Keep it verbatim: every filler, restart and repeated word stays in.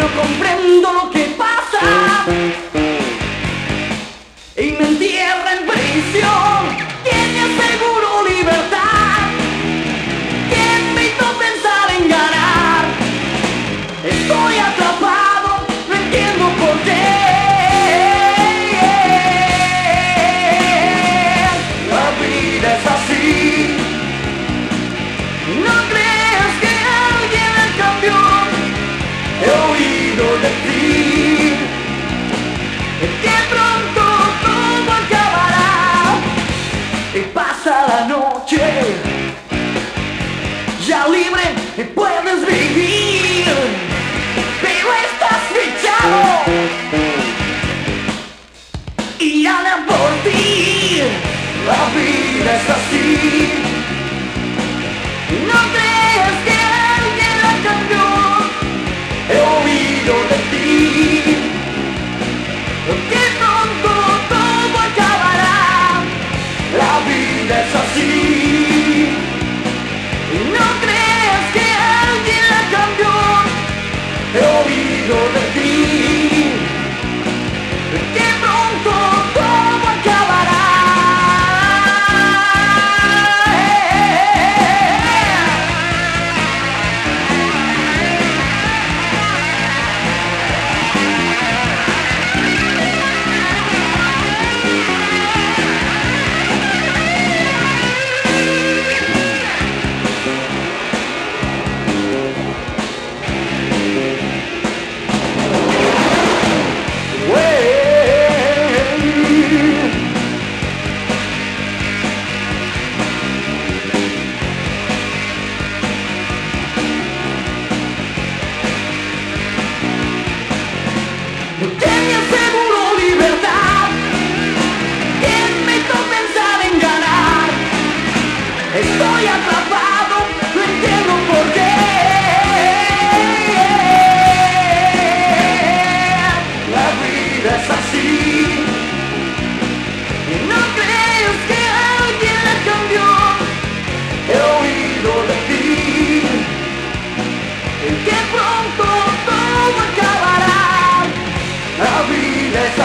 No comprendo lo que pasa y me entierra en prisión. ¿Quién me aseguró libertad? ¿Quién me hizo pensar en ganar? Estoy atrapado, no entiendo por qué. La vida es así. ¿No crees que alguien la cambió? He oído decir que pronto todo acabará y pasa la noche. Ya libre puedes vivir, pero estás fichado y hablan por ti. La vida es así. ¿No crees que alguien la cambió? He oído decir que pronto todo acabará. La vida es así. ¿No crees que alguien la cambió? He oído decir que pronto todo acabará. ¿Quién me aseguró libertad? ¿Quién me hizo pensar en ganar? Estoy atrapado, no entiendo por qué. La vida es así. ¿No crees que alguien la cambió? He oído decir que pronto todo acabará. La vida es